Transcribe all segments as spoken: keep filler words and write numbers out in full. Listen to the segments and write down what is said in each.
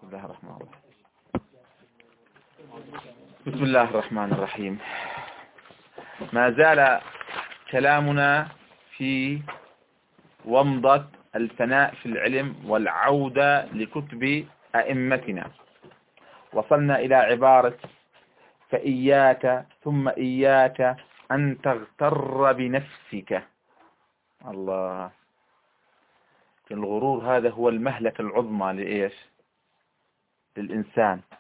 الله الرحمن الرحيم بسم الله الرحمن الرحيم. ما زال كلامنا في ومضة الفناء في العلم والعودة لكتب أئمتنا. وصلنا إلى عبارة فإياك ثم إياك أن تغتر بنفسك. الله، الغرور هذا هو المهلكة العظمى لإيش؟ للإنسان.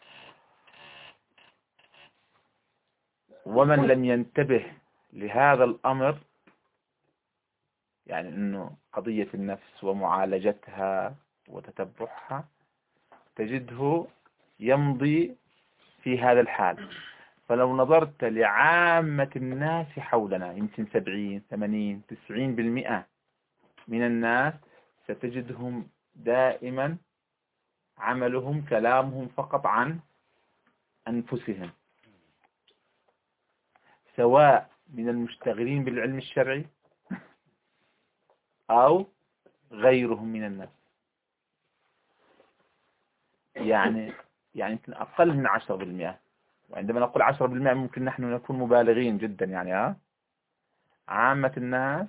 ومن لم ينتبه لهذا الأمر، يعني أنه قضية النفس ومعالجتها وتتبعها، تجده يمضي في هذا الحال. فلو نظرت لعامة الناس حولنا، يمكن سبعين ثمانين تسعين بالمئة من الناس، ستجدهم دائما عملهم كلامهم فقط عن أنفسهم، سواء من المشتغلين بالعلم الشرعي أو غيرهم من الناس. يعني يعني أقل من عشرة بالمئة. وعندما نقول عشرة بالمئة ممكن نحن نكون مبالغين جدا، يعني ها عامة الناس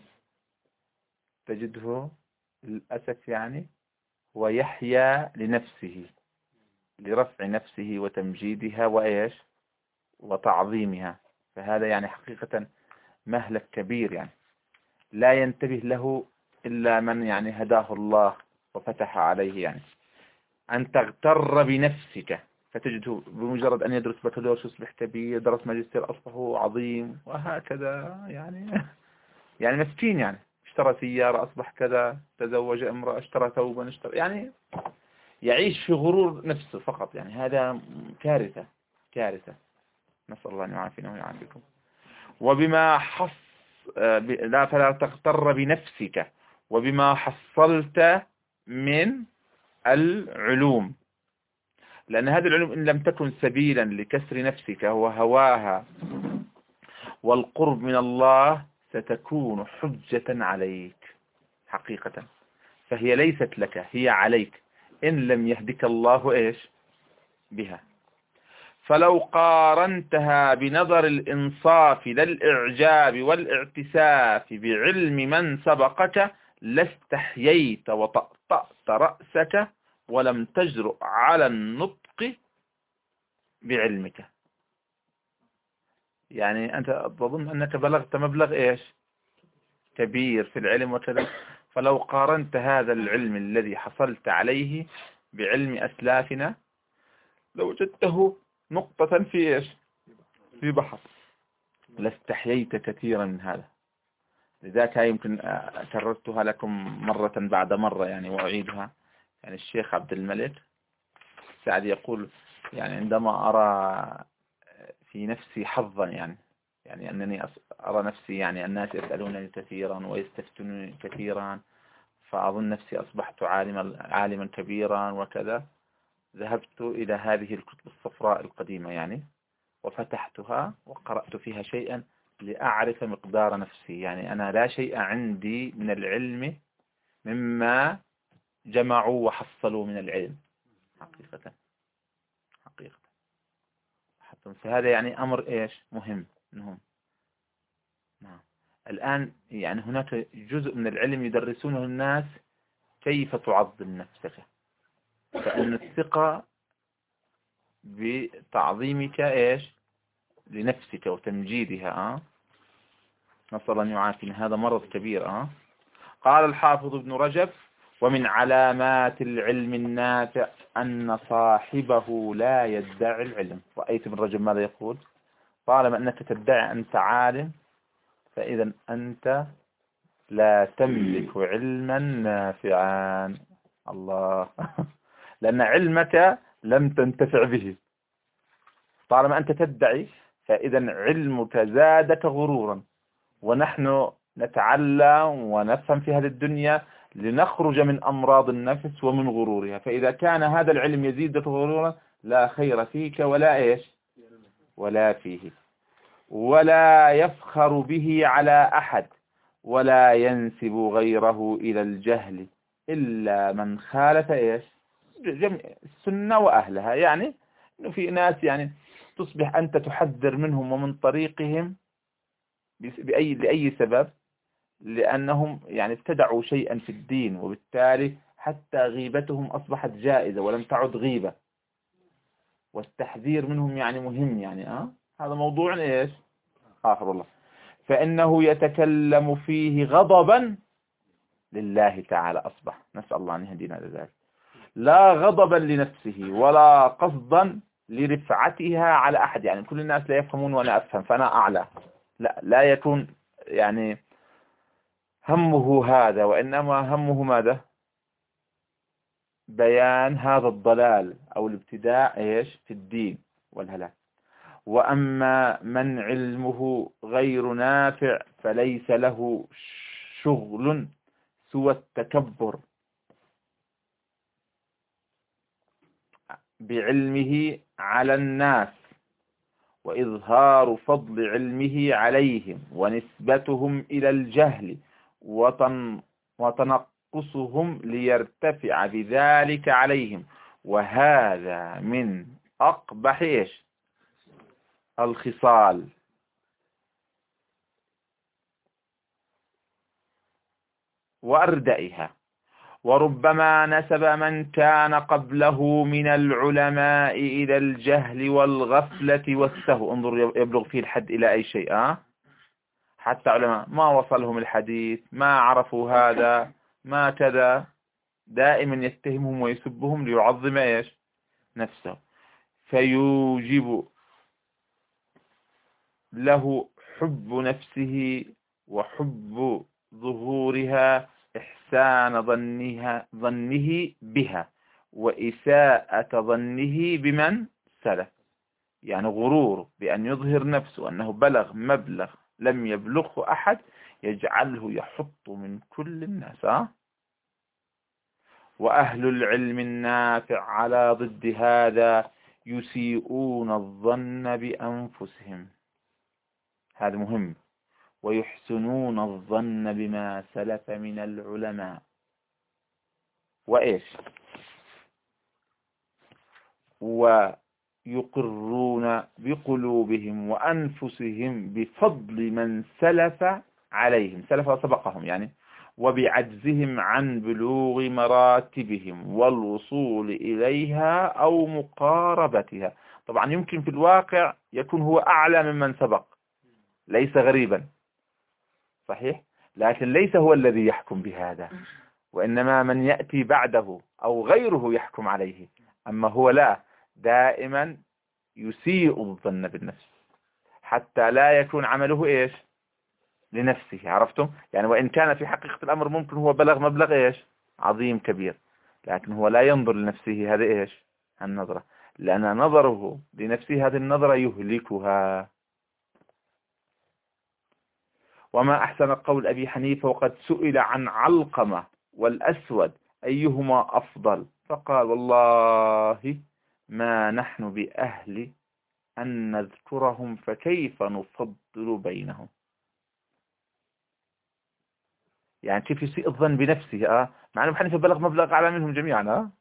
تجده للأسف يعني هو يحيا لنفسه، لرفع نفسه وتمجيدها وإيش وتعظيمها. فهذا يعني حقيقة مهلك كبير، يعني لا ينتبه له إلا من يعني هداه الله وفتح عليه. يعني أن تغتر بنفسك، فتجده بمجرد أن يدرس بكالوريوس يصبح كبير، درس ماجستير أصبح عظيم، وهكذا. يعني يعني مسكين، يعني اشترى سيارة أصبح كذا، تزوج امرأة، اشترى ثوبا، اشترى، يعني يعيش في غرور نفسه فقط. يعني هذا كارثة كارثة، نسأل الله أن يعافينا ويعافيكم. وبما حص لا فلا تغتر بنفسك وبما حصلت من العلوم، لأن هذه العلوم إن لم تكن سبيلا لكسر نفسك وهواها والقرب من الله ستكون حجة عليك حقيقة. فهي ليست لك، هي عليك إن لم يهدك الله إيش بها. فلو قارنتها بنظر الإنصاف لا الإعجاب والاعتساف بعلم من سبقك لاستحييت وطأطأت رأسك ولم تجرؤ على النطق بعلمك. يعني أنت تظن أنك بلغت مبلغ إيش كبير في العلم وكذا، فلو قارنت هذا العلم الذي حصلت عليه بعلم أسلافنا لوجدته نقطة في إيش في بحر، لاستحييت كثيرا من هذا. لذلك يمكن كررتها لكم مرة بعد مرة يعني وأعيدها. يعني الشيخ عبد الملك سعد يقول يعني عندما أرى في نفسي حظا، يعني يعني أنني أرى نفسي يعني الناس يسألونني كثيرا ويستفتونني كثيرا، فأظن نفسي أصبحت عالما عالما كبيرا وكذا. ذهبت إلى هذه الكتب الصفراء القديمة يعني وفتحتها وقرأت فيها شيئا لأعرف مقدار نفسي. يعني أنا لا شيء عندي من العلم مما جمعوا وحصلوا من العلم حقيقة حقيقة. فهذا يعني أمر إيش مهم منهم. نعم. الآن يعني هناك جزء من العلم يدرسونه الناس كيف تعظم نفسك، فأن الثقة بتعظيمك إيش لنفسك وتمجيدها. أه؟ نسأل الله أن يعافينا، هذا مرض كبير. أه؟ قال الحافظ ابن رجب: ومن علامات العلم النافع أن صاحبه لا يدعي العلم. رأيت ابن رجب ماذا يقول؟ طالما أنك تدعي أنت عالم فإذا أنت لا تملك علما نافعا. الله لأن علمك لم تنتفع به. طالما أنت تدعي فإذا علمك زادك غرورا. ونحن نتعلم ونفهم في هذه الدنيا لنخرج من أمراض النفس ومن غرورها. فإذا كان هذا العلم يزيدك غرورا لا خير فيك ولا إيش ولا فيه. ولا يفخر به على أحد ولا ينسب غيره إلى الجهل إلا من خالف إيش جميع السنة وأهلها، يعني إنه في ناس يعني تصبح أنت تحذر منهم ومن طريقهم بأي لأي سبب، لأنهم يعني ابتدعوا شيئا في الدين، وبالتالي حتى غيبتهم أصبحت جائزة ولم تعد غيبة، والتحذير منهم يعني مهم، يعني آه هذا موضوع إيش آخر والله. فإنه يتكلم فيه غضبا لله تعالى أصبح، نسأل الله أن يهدينا لذلك، لا غضبا لنفسه ولا قصدا لرفعتها على أحد، يعني كل الناس لا يفهمون وأنا أفهم فأنا أعلى، لا لا يكون يعني همه هذا، وإنما همه ماذا؟ بيان هذا الضلال أو الابتداع إيش في الدين والهلاك. وأما من علمه غير نافع فليس له شغل سوى التكبر بعلمه على الناس، وإظهار فضل علمه عليهم، ونسبتهم إلى الجهل، وتن وتنقصهم ليرتفع بذلك عليهم، وهذا من أقبح إيش الخصال. وأردئها. وربما نسب من كان قبله من العلماء إلى الجهل والغفلة والسهو، انظر يبلغ فيه الحد إلى أي شيء أه؟ حتى علماء ما وصلهم الحديث، ما عرفوا هذا، ما كذا، دائما يتهمهم ويسبهم ليعظم إيش نفسه، فيوجب له حب نفسه وحب ظهورها إحسان ظنها ظنه بها وإساءة ظنه بمن سلف، يعني غرور بأن يظهر نفسه أنه بلغ مبلغ لم يبلغه أحد يجعله يحط من كل الناس أه؟ وأهل العلم النافع على ضد هذا يسيئون الظن بأنفسهم، هذا مهم، ويحسنون الظن بما سلف من العلماء، وإيش ويقرون بقلوبهم وأنفسهم بفضل من سلف عليهم، سلف سبقهم يعني، وبعجزهم عن بلوغ مراتبهم والوصول إليها أو مقاربتها. طبعا يمكن في الواقع يكون هو أعلى ممن سبق، ليس غريبا صحيح، لكن ليس هو الذي يحكم بهذا، وإنما من يأتي بعده أو غيره يحكم عليه، أما هو لا، دائما يسيء الظن بالنفس حتى لا يكون عمله إيش لنفسه، عرفتم يعني، وإن كان في حقيقة الأمر ممكن هو بلغ مبلغ إيش عظيم كبير، لكن هو لا ينظر لنفسه، هذا إيش النظرة، لأن نظره لنفسه هذه النظرة يهلكها. وما أحسن قول أبي حنيفة وقد سئل عن علقمة والأسود أيهما أفضل، فقال والله ما نحن بأهل أن نذكرهم فكيف نفضل بينهم، يعني كيف يسيء الظن بنفسه أه؟ مع أن أبي حنيفة بلغ مبلغ أعلى منهم جميعا أه؟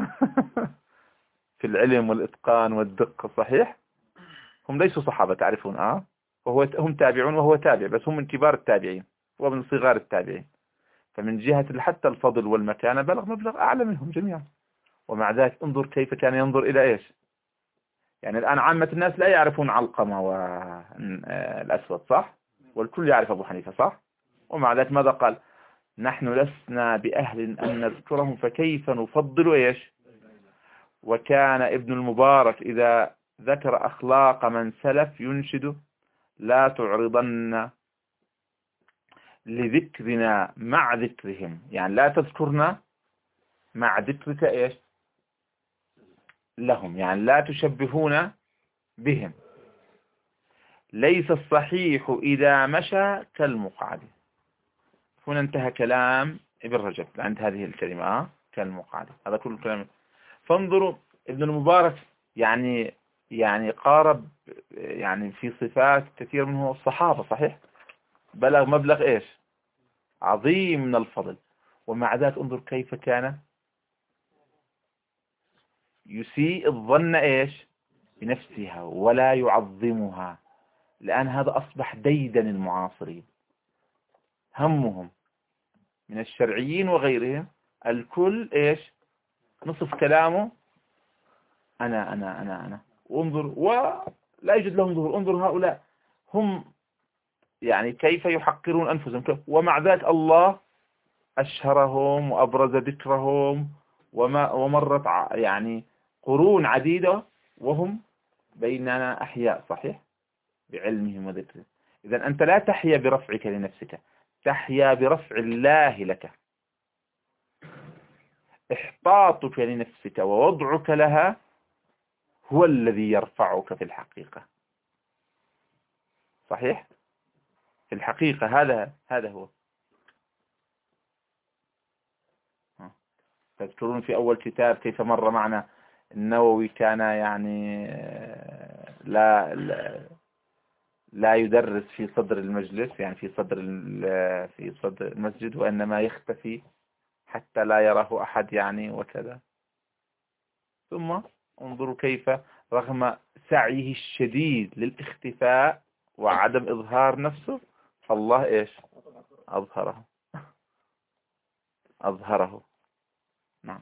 في العلم والإتقان والدقة صحيح، هم ليسوا صحابة تعرفون أه؟ وهو هم تابعون وهو تابع، بس هم من كبار التابعين ومن صغار التابعين، فمن جهة حتى الفضل والمكانة بلغ مبلغ أعلى منهم جميعا، ومع ذلك انظر كيف كان ينظر إلى إيش، يعني الآن عامة الناس لا يعرفون علقمة والأسود صح، والكل يعرف أبو حنيفة صح، ومع ذلك ماذا قال؟ نحن لسنا بأهل أن نذكرهم فكيف نفضل إيش. وكان ابن المبارك إذا ذكر أخلاق من سلف ينشد لا تعرضن لذكرنا مع ذكرهم، يعني لا تذكرنا مع ذكرك إيش لهم، يعني لا تشبهون بهم، ليس الصحيح إذا مشى كالمقعد. هنا انتهى كلام ابن رجب عند هذه الكلمة كالمقعد، هذا كل الكلام. فانظروا ابن المبارك يعني يعني قارب يعني في صفات كثير منه الصحابة صحيح، بلغ مبلغ إيش عظيم من الفضل، ومع ذلك انظر كيف كان يسيء الظن إيش بنفسها ولا يعظمها، لأن هذا أصبح ديدن المعاصرين، همهم من الشرعيين وغيرهم الكل إيش نصف كلامه أنا أنا أنا أنا وانظر، ولا يوجد لهم ظهور. انظر هؤلاء هم يعني كيف يحقرون أنفسهم، ومع ذلك الله أشهرهم وأبرز ذكرهم، وما ومرت يعني قرون عديدة وهم بيننا أحياء صحيح بعلمهم وذكرهم. إذن أنت لا تحيا برفعك لنفسك، تحيا برفع الله لك. إحطاطك لنفسك ووضعك لها هو الذي يرفعك في الحقيقة. صحيح في الحقيقة هذا هذا هو. تذكرون في أول كتاب كيف مر معنا النووي كان يعني لا لا, لا يدرس في صدر المجلس، يعني في صدر في صدر المسجد، وإنما يختفي حتى لا يراه أحد يعني وكذا. ثم انظروا كيف رغم سعيه الشديد للاختفاء وعدم إظهار نفسه الله إيش أظهره أظهره نعم.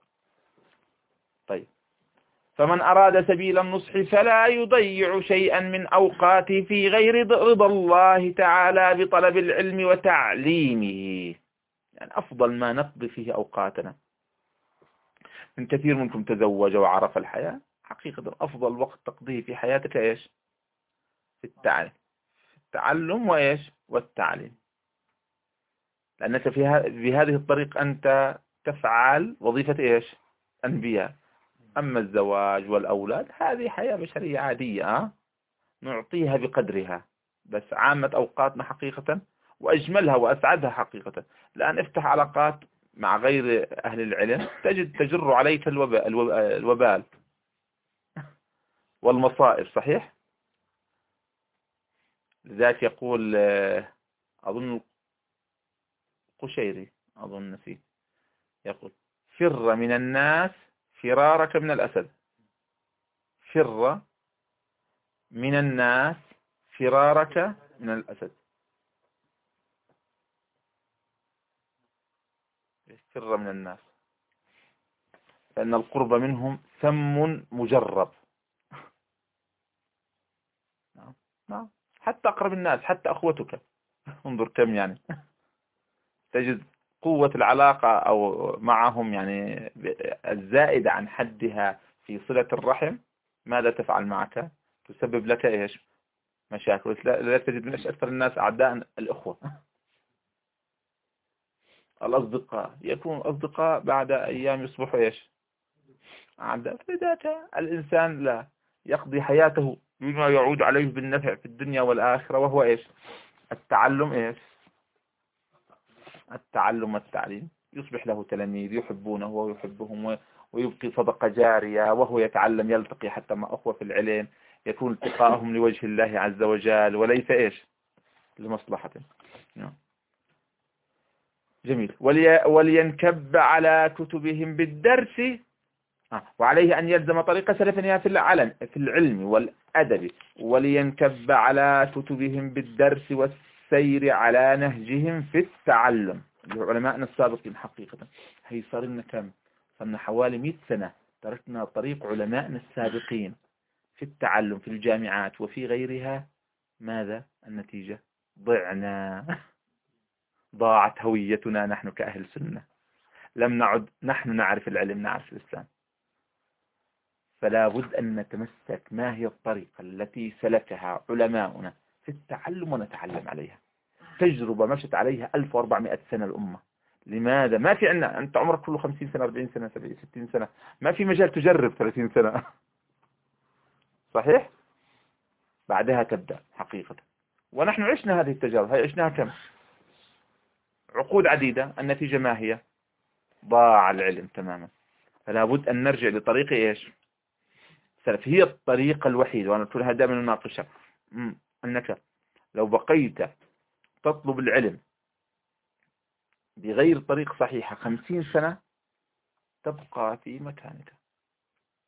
طيب، فمن أراد سبيل النصح فلا يضيع شيئا من أوقاته في غير رضا الله تعالى بطلب العلم وتعليمه. يعني أفضل ما نقضي فيه أوقاتنا، من كثير منكم تزوج وعرف الحياة، حقيقة أفضل وقت تقضيه في حياتك إيش في التعلم في التعلم وإيش والتعليم، لأنك في بهذه الطريق أنت تفعل وظيفة إيش أنبياء. أما الزواج والأولاد هذه حياة بشرية عادية أه؟ نعطيها بقدرها، بس عامة أوقاتنا حقيقة وأجملها وأسعدها حقيقة. الآن افتح علاقات مع غير أهل العلم تجد تجر عليك الوبال, الوبال والمصائب. صحيح. لذلك يقول أظن قشيري أظن فيه يقول فر من الناس فرارك من الأسد. فر من الناس فرارك من الأسد. فر من الناس فإن القرب منهم سم مجرب. نعم. حتى أقرب الناس، حتى أخوتك انظر كم يعني تجد قوة العلاقة أو معهم يعني الزائدة عن حدها في صلة الرحم. ماذا تفعل معك؟ تسبب لك إيش مشاكل. لا تجد من أكثر الناس أعداء الأخوة. الأصدقاء يكون أصدقاء بعد أيام يصبحوا إيش أعداء. فذاك الإنسان لا يقضي حياته بما يعود عليه بالنفع في الدنيا والآخرة، وهو إيش التعلم إيش التعلم والتعليم. يصبح له تلاميذ يحبونه ويحبهم، ويبقي صدقة جارية وهو يتعلم، يلتقي حتى مع أخوة في العلم، يكون التقاءهم لوجه الله عز وجل وليس إيش لمصلحته. جميل. ولي ولينكب على كتبهم بالدرس، وعليه أن يلزم طريق سلفنا في العلم في العلم والأدب. ولينكب على كتبهم بالدرس والسير على نهجهم في التعلم. علماءنا السابقين حقيقة هي صار لنا كم صرنا حوالي مئة سنة تركنا طريق علماءنا السابقين في التعلم في الجامعات وفي غيرها. ماذا النتيجة؟ ضعنا. ضاعت هويتنا نحن كأهل سنة، لم نعد نحن نعرف العلم نعرف الإسلام. فلا بد أن نتمسك ما هي الطريقة التي سلكها علماؤنا في التعلم ونتعلم عليها. تجربة مشت عليها ألف وأربعمائة سنة الأمة. لماذا ما في عنا أنت عمرك كله خمسين سنة أربعين سنة سبعين ستين سنة، ما في مجال تجرب ثلاثين سنة. صحيح. بعدها تبدأ حقيقة. ونحن عشنا هذه التجارب، هي عشناها كم عقود عديدة. النتيجة ما هي؟ ضاع العلم تماما. فلا بد أن نرجع لطريق إيش سلف. هي الطريقة الوحيدة، وأنا أقولها دائما نناقشها، أنك لو بقيت تطلب العلم بغير طريق صحيحة خمسين سنة تبقى في مكانك.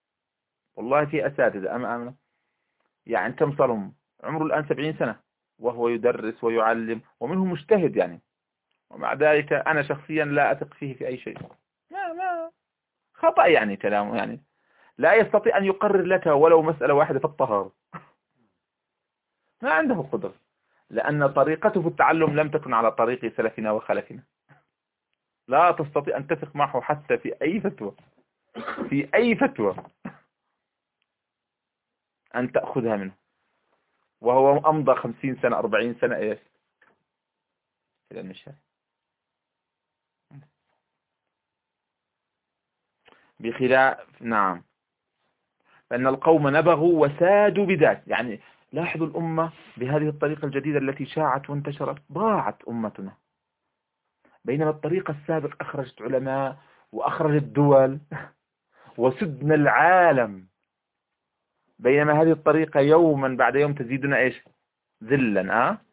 والله في أساتذة أم أمنة يعني كم صارهم عمره الآن سبعين سنة وهو يدرس ويعلم ومنهم مجتهد يعني، ومع ذلك أنا شخصيا لا أثق فيه في أي شيء. ما ما خطأ يعني كلامه، يعني لا يستطيع أن يقرر لك ولو مسألة واحدة في الطهارة. ما عنده قدرة، لأن طريقته في التعلم لم تكن على طريق سلفنا وخلفنا. لا تستطيع أن تثق معه حتى في أي فتوى، في أي فتوى أن تأخذها منه، وهو أمضى خمسين سنة أربعين سنة إيش إلى المشهد. بخلاف نعم، فإن القوم نبغوا وسادوا بذات، يعني لاحظوا الأمة بهذه الطريقة الجديدة التي شاعت وانتشرت ضاعت أمتنا، بينما الطريقة السابقة أخرجت علماء وأخرجت دول وسدنا العالم، بينما هذه الطريقة يوما بعد يوم تزيدنا إيش ذلا. أه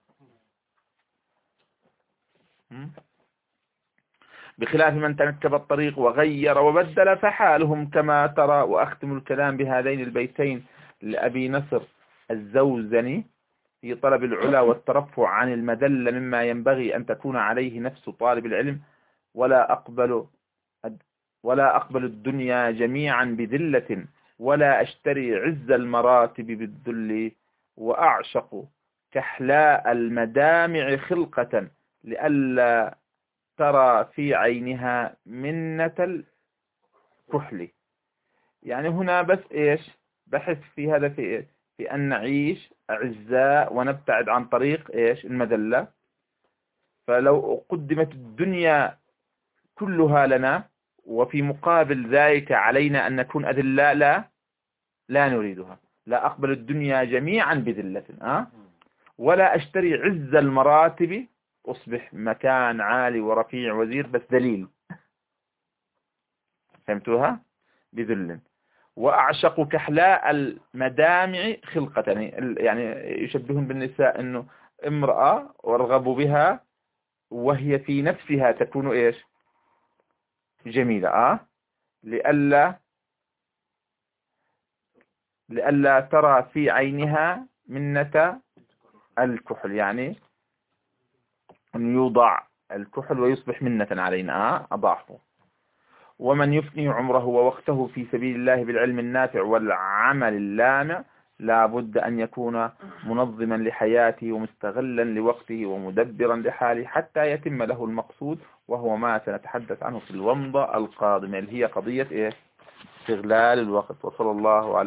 بخلاف من تنكب الطريق وغير وبدل فحالهم كما ترى. وأختم الكلام بهذين البيتين لأبي نصر الزوزني في طلب العلا والترفع عن المدلة مما ينبغي أن تكون عليه نفس طالب العلم. ولا أقبل ولا أقبل الدنيا جميعا بذلة، ولا أشتري عز المراتب بالذل، وأعشق كحلاء المدامع خلقة لئلا ترى في عينها منة الكحل. يعني هنا بس إيش بحث في هذا في إيش؟ في أن نعيش أعزاء ونبتعد عن طريق إيش المذلة. فلو قدمت الدنيا كلها لنا وفي مقابل ذلك علينا أن نكون أذلاء، لا لا نريدها. لا أقبل الدنيا جميعا بذلة، أه؟ ولا أشتري عز المراتب أصبح مكان عالي ورفيع وزير بس دليل. فهمتوها؟ بذل. وأعشق كحلاء المدامع خلقة، يعني يشبهون بالنساء أنه امرأة وارغب بها وهي في نفسها تكون إيش جميلة، أه لئلا لئلا ترى في عينها منة الكحل، يعني أن يوضع الكحل ويصبح منة علينا، أه أضعفه. ومن يفني عمره ووقته في سبيل الله بالعلم النافع والعمل اللامع لا بد أن يكون منظما لحياته ومستغلا لوقته ومدبرا لحاله حتى يتم له المقصود، وهو ما سنتحدث عنه في الومضة القادمة اللي هي قضية إيه؟ استغلال الوقت. وصلى الله على